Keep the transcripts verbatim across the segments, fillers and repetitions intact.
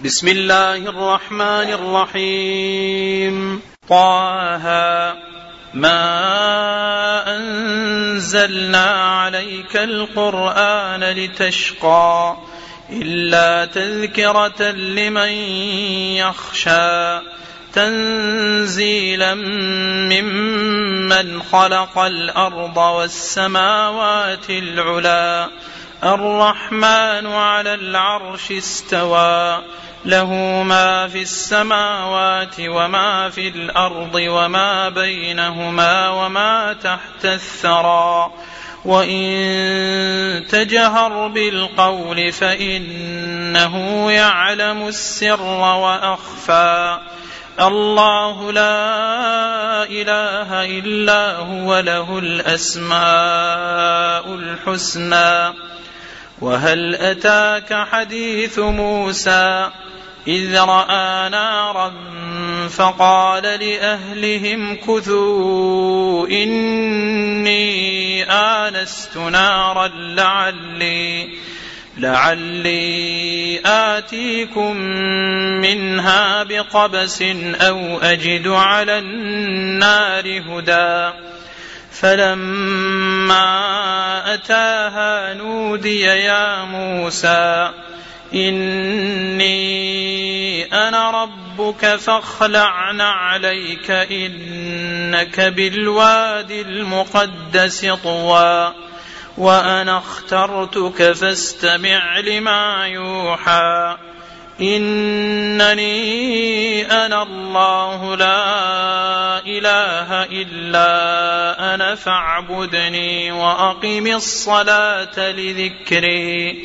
بسم الله الرحمن الرحيم. طه ما أنزلنا عليك القرآن لتشقى إلا تذكرة لمن يخشى تنزيلا ممن خلق الأرض والسماوات العلى الرحمن على العرش استوى له ما في السماوات وما في الأرض وما بينهما وما تحت الثرى وإن تجهر بالقول فإنه يعلم السر وأخفى الله لا إله إلا هو له الأسماء الحسنى. وهل أتاك حديث موسى إذ رأى نارا فقال لأهلهم كثوا إني آنست نارا لعلي, لعلي آتيكم منها بقبس أو أجد على النار هدى فلما أتاها نودي يا موسى إني أنا ربك فاخلع نعليك إنك بالوادي المقدس طوى وأنا اخترتك فاستمع لما يوحى إنني أنا الله لا إله إلا أنا فاعبدني وأقم الصلاة لذكري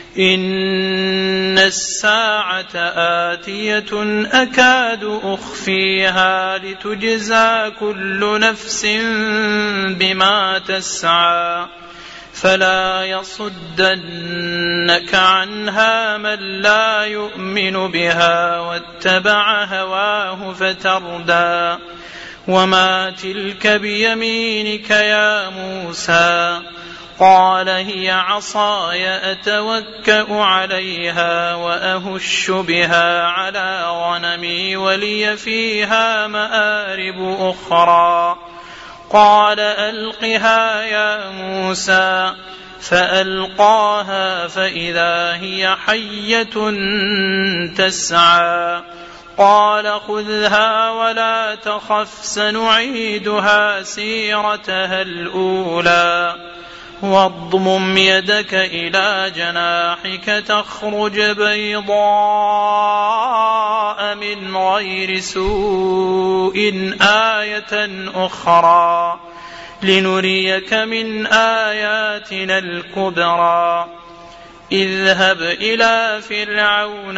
إن الساعة آتية أكاد أخفيها لتجزى كل نفس بما تسعى فلا يصدنك عنها من لا يؤمن بها واتبع هواه فتردى وما تلك بيمينك يا موسى قال هي عصاي أتوكأ عليها وأهش بها على غنمي ولي فيها مآرب أخرى قال ألقها يا موسى فألقاها فإذا هي حية تسعى قال خذها ولا تخف سنعيدها سيرتها الأولى واضمم يدك إلى جناحك تخرج بيضاء من غير سوء آية أخرى لنريك من آياتنا الكبرى اذهب إلى فرعون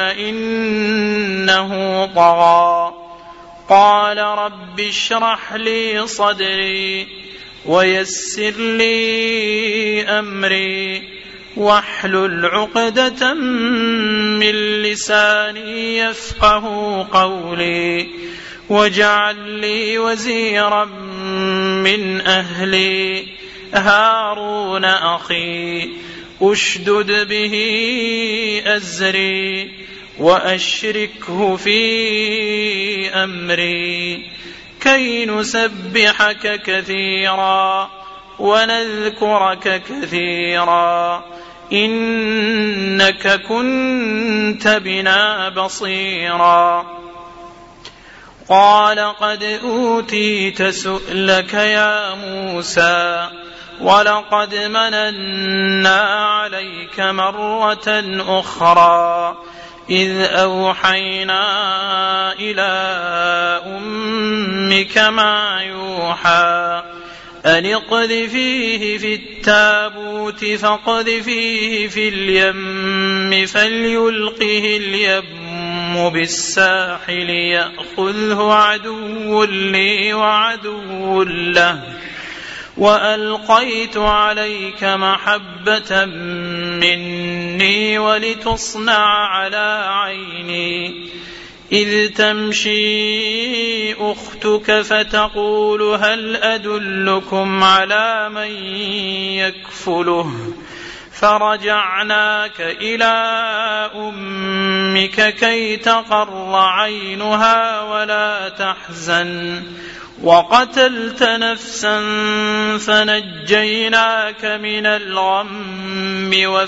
إنه طغى قال رب اشرح لي صدري ويسر لي أمري واحلل عقدة من لساني يفقه قولي واجعل لي وزيرا من أهلي هارون أخي أشدد به أزري وأشركه في أمري كي نسبحك كثيرا ونذكرك كثيرا إنك كنت بنا بصيرا قال قد أوتيت سؤلك يا موسى ولقد مننا عليك مرة أخرى إذ أوحينا إلى أمك ما يوحى أن اقذفيه في التابوت فاقذفيه في اليم فليلقه اليم بالساحل يأخذه عدو لي وعدو له وألقيت عليك محبة مني ولتصنع على عيني إذ تمشي أختك فتقول هل أدلكم على من يكفله فرجعناك إلى أمك كي تقر عينها ولا تحزن وقتلت نفسا فنجيناك من الغم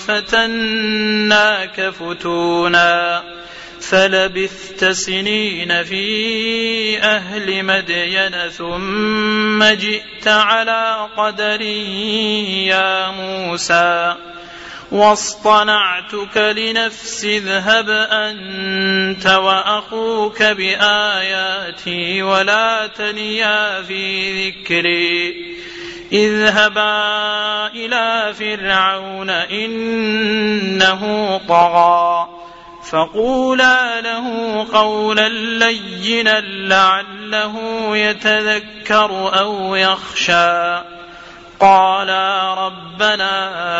وفتناك فتونا فلبثت سنين في أهل مدين ثم جئت على قدر يا موسى واصطنعتك لنفسي اذهب أنت وأخوك بآياتي ولا تنيا في ذكري اذهبا إلى فرعون إنه طغى فقولا له قولا لينا لعله يتذكر أو يخشى قالا ربنا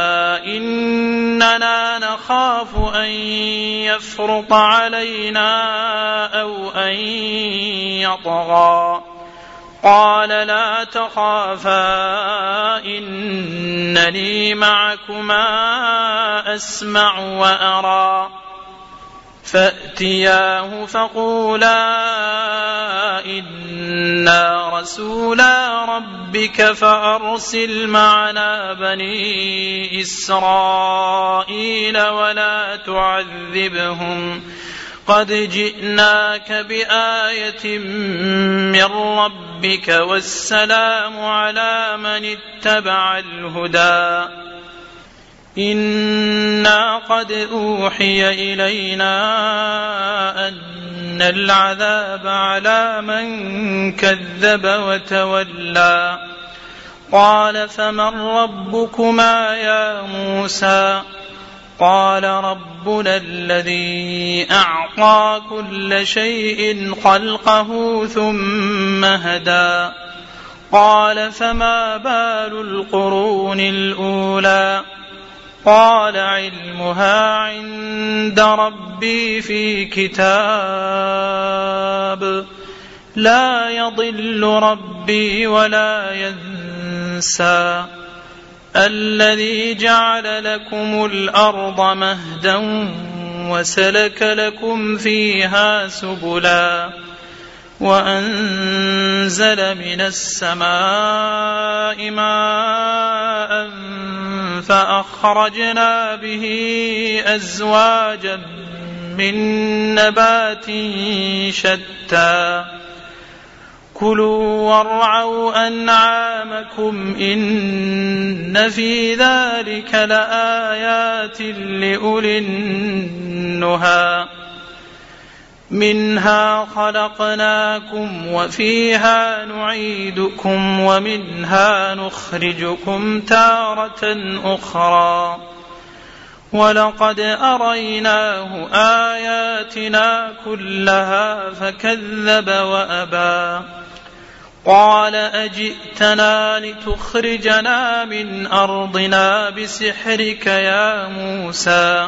إننا نخاف أن يفرط علينا أو أن يطغى قال لا تخافا إنني معكما أسمع وأرى فأتياه فقولا إنا رسولا ربك فأرسل معنا بني إسرائيل ولا تعذبهم قد جئناك بآية من ربك والسلام على من اتبع الهدى إنا قد أوحي إلينا أن العذاب على من كذب وتولى قال فمن ربكما يا موسى قال ربنا الذي أعطى كل شيء خلقه ثم هدى قال فما بال القرون الأولى قال علمها عند ربي في كتاب لا يضل ربي ولا ينسى الذي جعل لكم الأرض مهدا وسلك لكم فيها سبلا وأنزل من السماء ماء فأخرجنا به أزواجا من نبات شتى كلوا وارعوا أنعامكم إن في ذلك لآيات لأولي النهى منها خلقناكم وفيها نعيدكم ومنها نخرجكم تارة أخرى ولقد أريناه آياتنا كلها فكذب وأبى قال أجئتنا لتخرجنا من أرضنا بسحرك يا موسى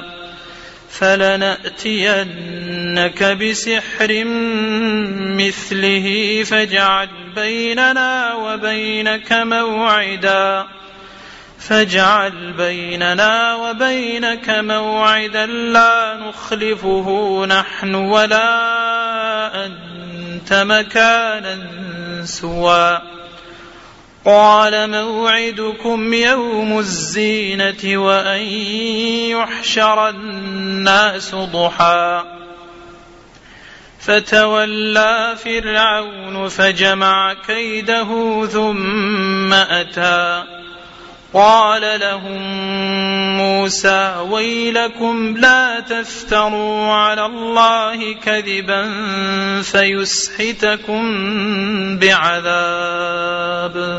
فلنأتينك بسحر مثله فاجعل بيننا وبينك موعدا فاجعل بيننا وبينك موعدا لا نخلفه نحن ولا أنت مكانا سوى قال موعدكم يوم الزينة وأن يحشر الناس ضحى فتولى فرعون فجمع كيده ثم أتى قال لهم موسى ويلكم لا تفتروا على الله كذبا فيسحتكم بعذاب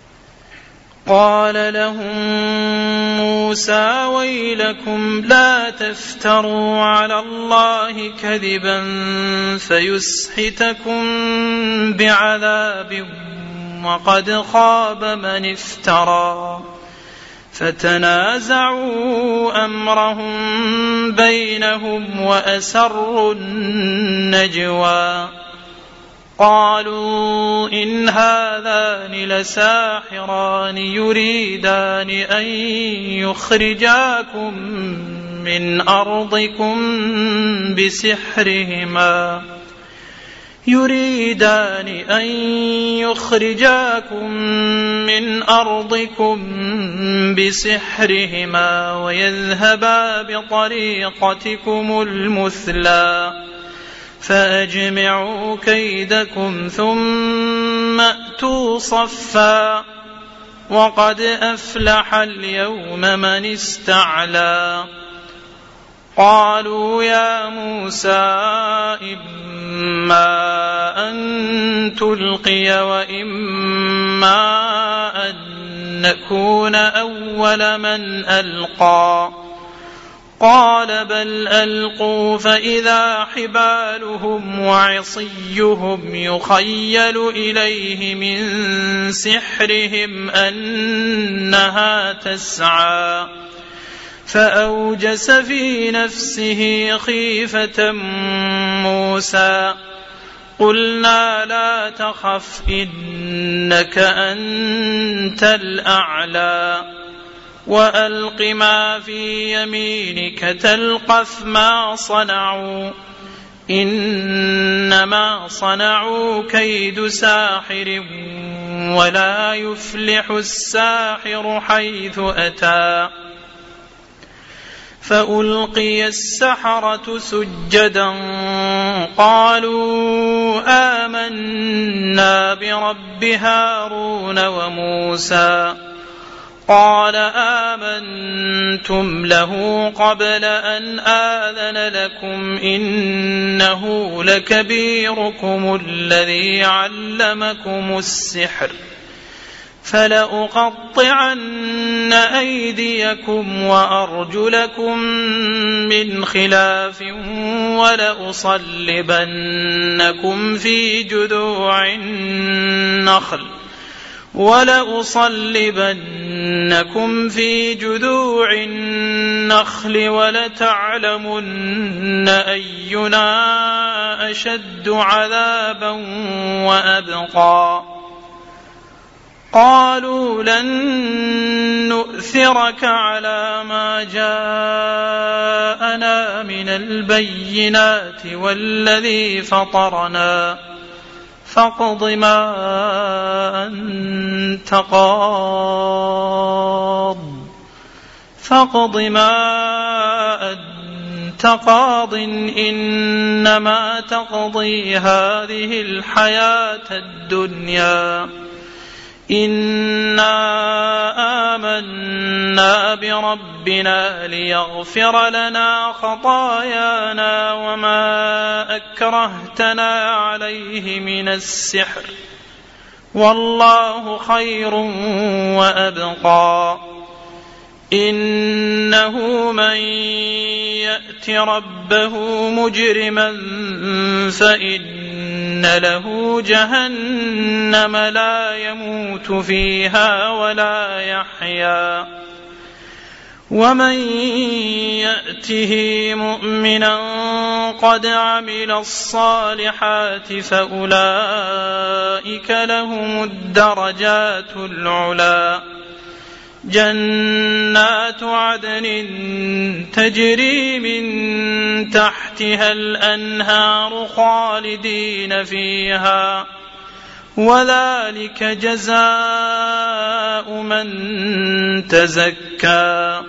قال لهم موسى ويلكم لا تفتروا على الله كذبا فيسحتكم بعذاب وقد خاب من افترى فتنازعوا أمرهم بينهم وأسروا النجوى قالوا إن هذان لساحران يريدان أن يخرجاكم من أرضكم بسحرهما يريدان أن يخرجاكم من أرضكم بسحرهما ويذهبا بطريقتكم المثلى فأجمعوا كيدكم ثم أتوا صفا وقد أفلح اليوم من استعلى قالوا يا موسى إما أن تلقي وإما أن نكون أول من ألقى قال بل ألقوا فإذا حبالهم وعصيهم يخيل إليه من سحرهم أنها تسعى فأوجس في نفسه خيفة موسى قلنا لا تخف إنك أنت الأعلى وألق ما في يمينك تلقف ما صنعوا إنما صنعوا كيد ساحر ولا يفلح الساحر حيث أتى فألقي السحرة سجدا قالوا آمنا برب هارون وموسى قال آمنتم له قبل أن آذن لكم إنه لكبيركم الذي علمكم السحر فلأقطعن أيديكم وأرجلكم من خلاف ولأصلبنكم في جذوع النخل ولأصلبنكم في جذوع النخل ولتعلمن أينا أشد عذابا وأبقى قالوا لن نؤثرك على ما جاءنا من البينات والذي فطرنا فاقض ما أنت قاض فاقض ما أنت قاض إنما تقضي هذه الحياة الدنيا إنا آمنا بربنا ليغفر لنا خطايانا وما أكرهتنا عليه من السحر والله خير وأبقى إنه من يأت ربه مجرما فإن له جهنم لا يموت فيها ولا يحيا ومن يأته مؤمنا قد عمل الصالحات فأولئك لهم الدرجات العلى جنات عدن تجري من تحتها الأنهار خالدين فيها وذلك جزاء من تزكى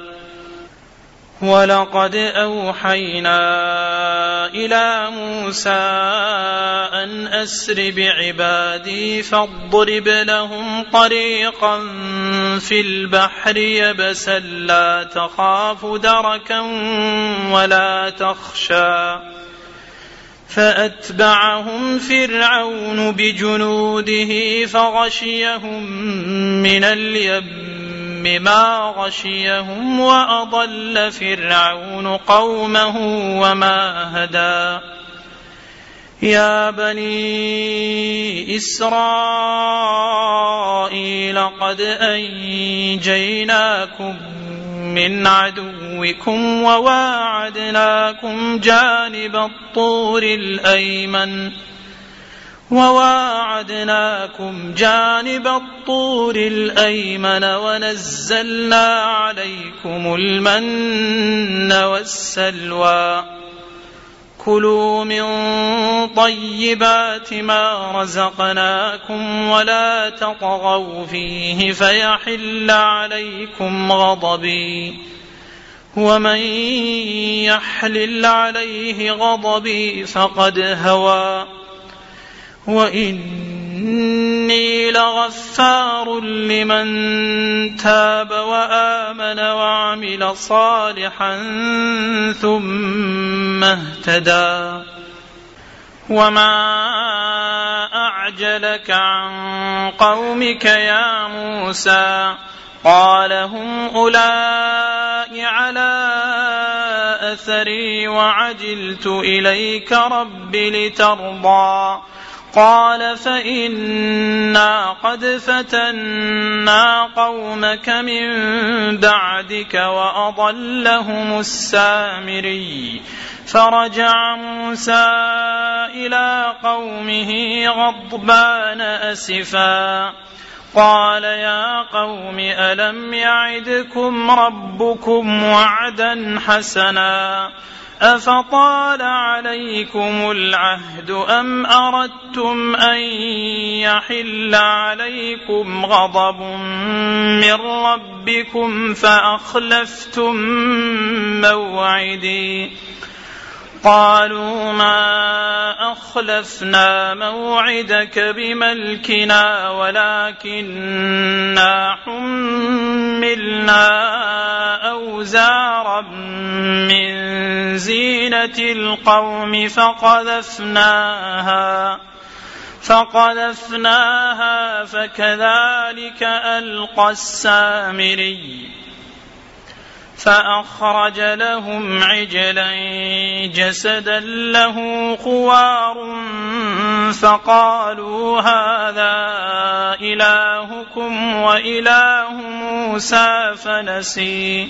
ولقد أوحينا إلى موسى أن أسر بعبادي فاضرب لهم طريقا في البحر يبسا لا تخاف دركا ولا تخشى فأتبعهم فرعون بجنوده فغشيهم من اليم ما غشيهم وأضل فرعون قومه وما هدى يا بني إسرائيل قد أنجيناكم من عدوكم وواعدناكم جانب الطور الأيمن وواعدناكم جانب الطور الأيمن ونزلنا عليكم المن والسلوى كلوا من طيبات ما رزقناكم ولا تطغوا فيه فيحل عليكم غضبي ومن يحلل عليه غضبي فقد هوى وإني لغفار لمن تاب وآمن وعمل صالحا ثم اهتدى وما أعجلك عن قومك يا موسى قال هم أولئك على أثري وعجلت إليك رب لترضى قال فإنا قد فتنا قومك من بعدك وأضلهم السامري فرجع موسى إلى قومه غضبان أسفا قال يا قوم ألم يعدكم ربكم وعدا حسنا أفطال عليكم العهد أم أردتم أن يحل عليكم غضب من ربكم فأخلفتم موعدي قالوا ما أخلفنا موعدك بملكنا ولكننا حملنا أوزارا من زينة القوم فقذفناها فقذفناها فكذلك ألقى السامري فأخرج لهم عجلا جسدا له خوار فقالوا هذا إلهكم وإله موسى فنسي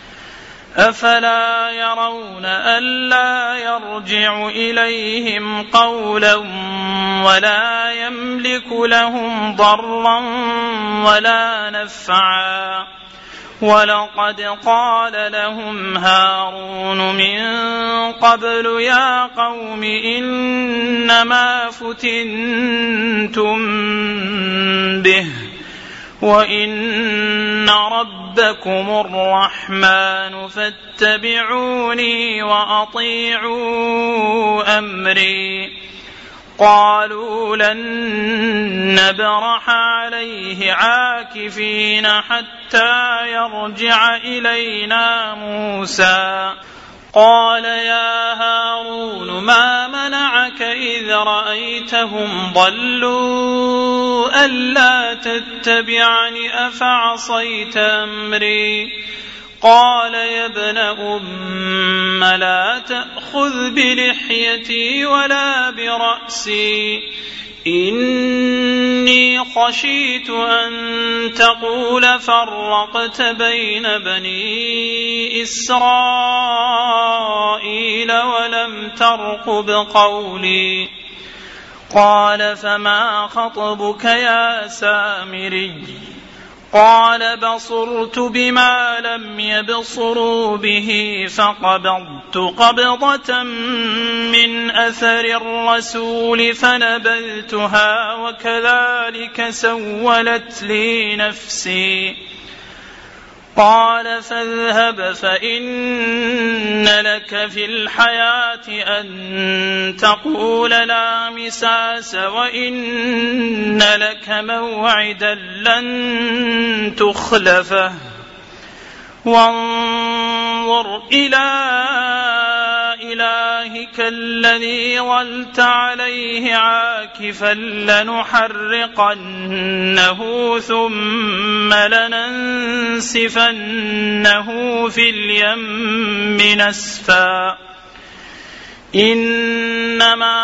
أفلا يرون ألا يرجع إليهم قولا ولا يملك لهم ضرا ولا نفعا ولقد قال لهم هارون من قبل يا قوم إنما فتنتم به وإن ربكم الرحمن فاتبعوني وأطيعوا أمري قالوا لن نبرح عليه عاكفين حتى يرجع إلينا موسى قال يا هارون ما منعك إذ رأيتهم ضلوا ألا تتبعني أفعصيت أمري قال يا ابن أم لا تأخذ بلحيتي ولا برأسي إني خشيت أن تقول فرقت بين بني إسرائيل ولم ترقب قولي قال فما خطبك يا سامري قال بصرت بما لم يبصروا به فقبضت قبضة من أثر الرسول فنبذتها وكذلك سولت لي نفسي قال فاذهب فإن لك في الحياة أن تقول لا مساس وإن لك موعدا لن تخلفه وانظر إلى إلهك الذي ظلت عليه عاكفا لنحرقنه ثم لننسفنه في اليم نسفا إنما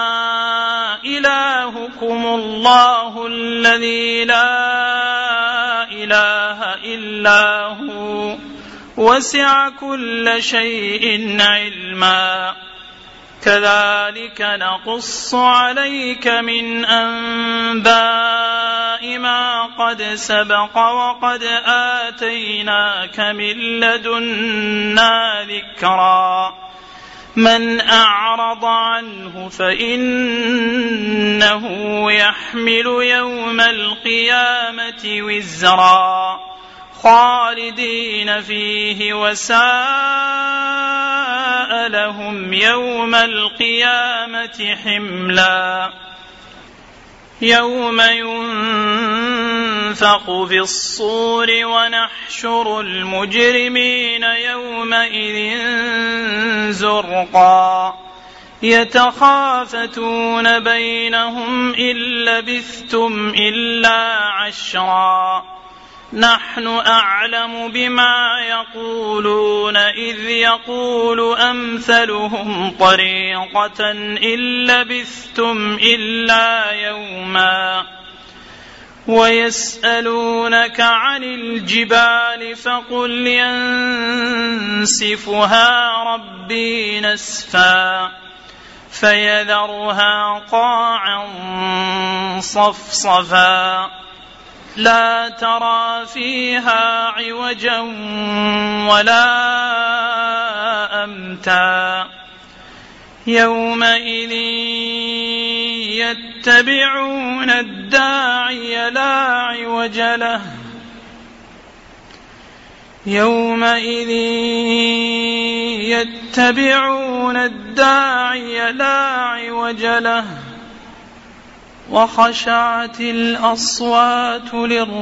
إلهكم الله الذي لا إله إلا هو وسع كل شيء علما كذلك نقص عليك من أنباء ما قد سبق وقد آتيناك من لدنا ذكرا من أعرض عنه فإنه يحمل يوم القيامة وزرا خالدين فيه وساء لهم يوم القيامة حملا يوم ينفخ في الصور ونحشر المجرمين يومئذ زرقا يتخافتون بينهم إن لبثتم إلا عشرا نحن أعلم بما يقولون إذ يقول أمثلهم طريقة إن لبثتم إلا يوما ويسألونك عن الجبال فقل ينسفها ربي نسفا فيذرها قاعا صفصفا لا ترى فيها عوجا ولا أمتا يومئذ يتبعون الداعي لا عوج له يومئذ يتبعون الداعي لا عوج له وخشعت الأصوات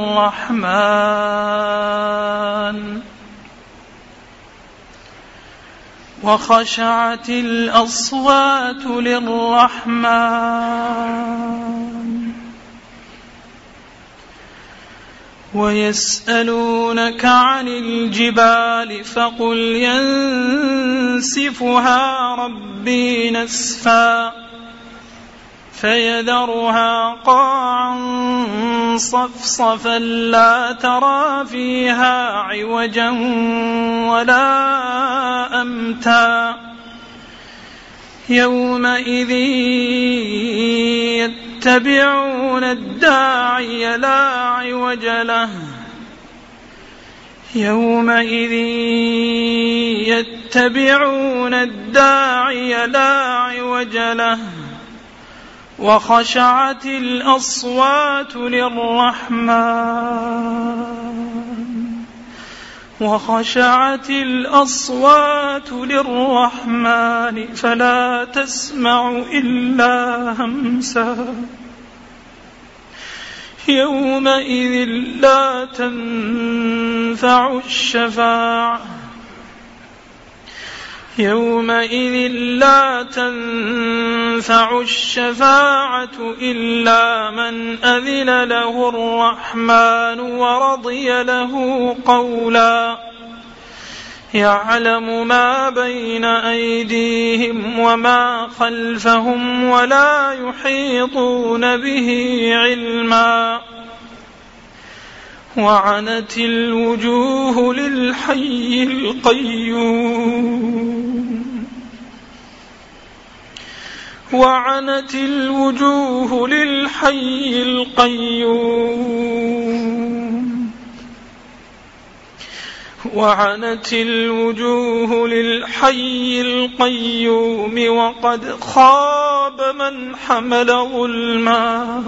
للرحمن وخشعت الأصوات للرحمن ويسألونك عن الجبال فقل ينسفها ربي نسفا فيذرها قاعا صفصفا لا ترى فيها عوجا ولا أمتا يومئذ يتبعون الداعي لا عوج له يومئذ يتبعون الداعي لا عوج له وخشعت الأصوات للرحمن وخشعت الأصوات للرحمن فلا تسمع إلا همسا يومئذ لا تنفع الشفاعة يومئذ لا تنفع الشفاعة إلا من أذن له الرحمن ورضي له قولا يعلم ما بين أيديهم وما خلفهم ولا يحيطون به علما وعنت الوجوه للحي القيوم وعنت الوجوه للحي القيوم وعنت الوجوه للحي القيوم وقد خاب من حمل ظلما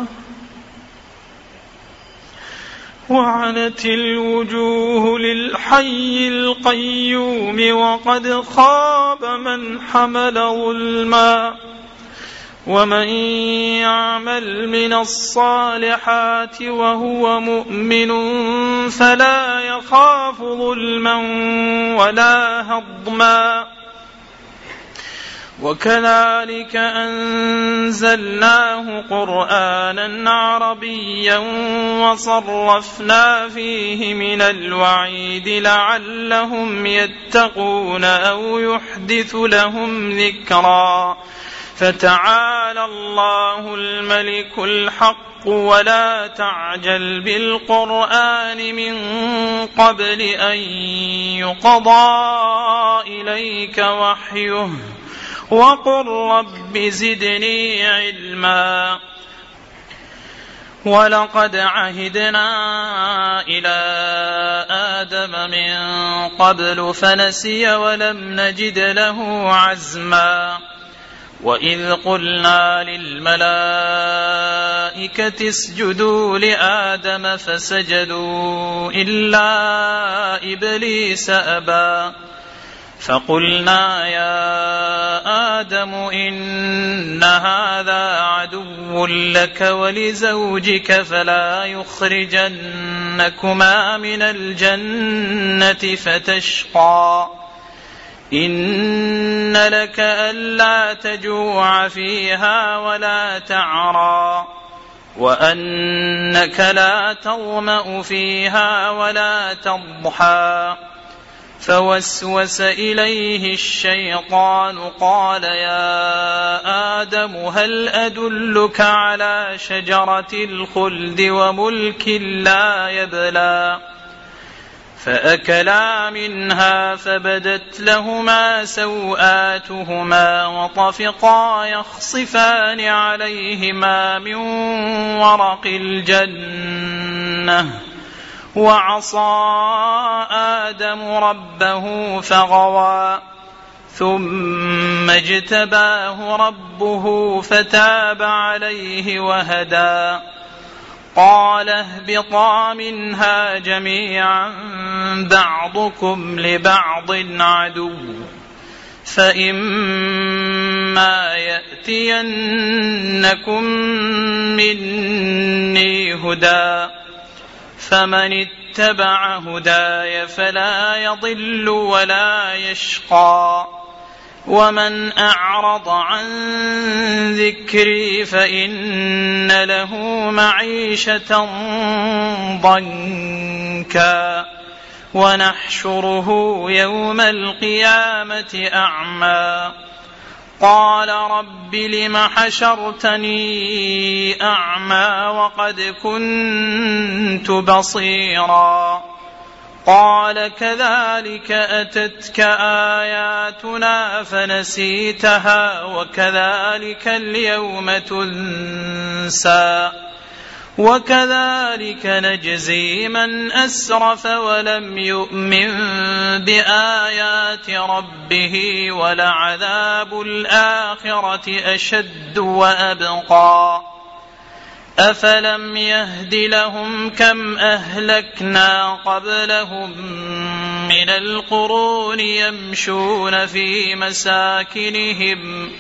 وعنت الوجوه للحي القيوم وقد خاب من حمل ظلما ومن يعمل من الصالحات وهو مؤمن فلا يخاف ظلما ولا هضما وكذلك أنزلناه قرآنا عربيا وصرفنا فيه من الوعيد لعلهم يتقون أو يحدث لهم ذكرا فتعالى الله الملك الحق ولا تعجل بالقرآن من قبل أن يقضى إليك وحيه وقل رب زدني علما. ولقد عهدنا إلى آدم من قبل فنسي ولم نجد له عزما. وإذ قلنا للملائكة اسجدوا لآدم فسجدوا إلا إبليس أبى فقلنا يا آدم إن هذا عدو لك ولزوجك فلا يخرجنكما من الجنة فتشقى. إن لك ألا تجوع فيها ولا تعرى وأنك لا تظمأ فيها ولا تضحى. فوسوس إليه الشيطان قال يا آدم هل أدلك على شجرة الخلد وملك لا يبلى. فأكلا منها فبدت لهما سوآتهما وطفقا يخصفان عليهما من ورق الجنة. وعصى آدم ربه فغوى ثم اجتباه ربه فتاب عليه وهدى. قال اهبطا منها جميعا بعضكم لبعض عدو فإما يأتينكم مني هدى فمن اتبع هداي فلا يضل ولا يشقى. ومن أعرض عن ذكري فإن له معيشة ضنكا ونحشره يوم القيامة أعمى. قال رب لم حشرتني أعمى وقد كنت بصيرا. قال كذلك أتتك آياتنا فنسيتها وكذلك اليوم تنسى. وكذلك نجزي من أسرف ولم يؤمن بآيات ربه ولعذاب الآخرة أشد وأبقى. أفلم يهد لهم كم أهلكنا قبلهم من القرون يمشون في مساكنهم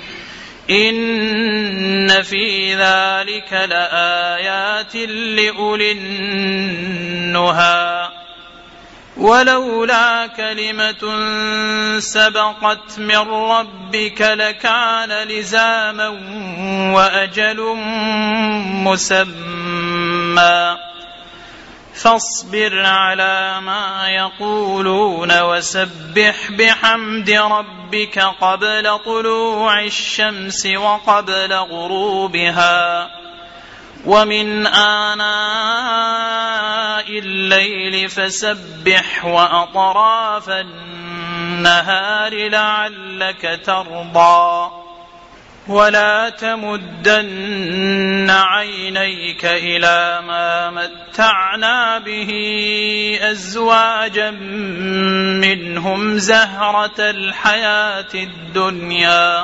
إن في ذلك لآيات لأولي النهى. ولولا كلمة سبقت من ربك لكان لزاما وأجل مسمى. فاصبر على ما يقولون وسبح بحمد ربك قبل طلوع الشمس وقبل غروبها ومن آناء الليل فسبح وأطراف النهار لعلك ترضى. ولا تمدن عينيك إلى ما متعنا به أزواجا منهم زهرة الحياة الدنيا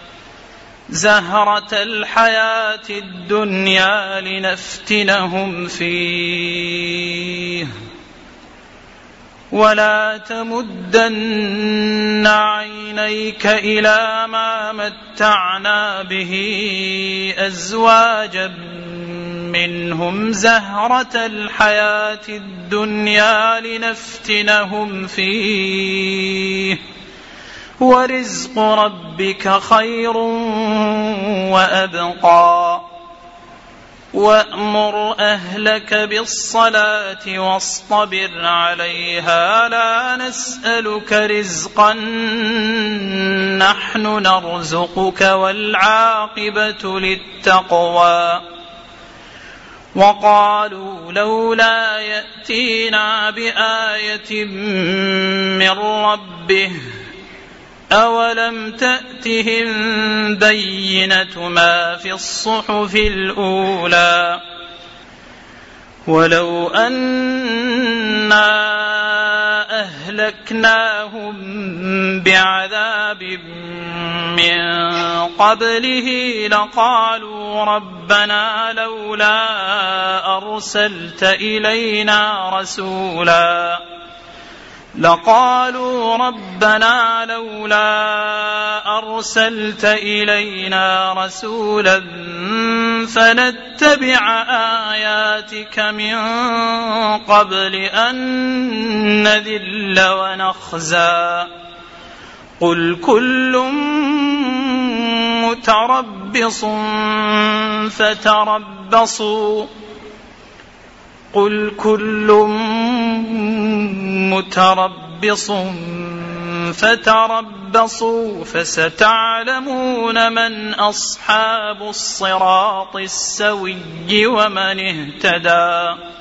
زهرة الحياة الدنيا لنفتنهم فيه. ولا تمدن عينيك إلى ما متعنا به أزواجا منهم زهرة الحياة الدنيا لنفتنهم فيه ورزق ربك خير وأبقى. وأمر أهلك بالصلاة واصطبر عليها لا نسألك رزقا نحن نرزقك والعاقبة للتقوى. وقالوا لولا يأتينا بآية من ربه أولم تأتهم بينة ما في الصحف الأولى ولو أنا أهلكناهم بعذاب من قبله لقالوا ربنا لولا أرسلت إلينا رسولا لقالوا ربنا لولا أرسلت إلينا رسولا فنتبع آياتك من قبل أن نذل ونخزى قل كل متربص فتربصوا قل كل متربص فتربصوا فستعلمون من أصحاب الصراط السوي ومن اهتدى.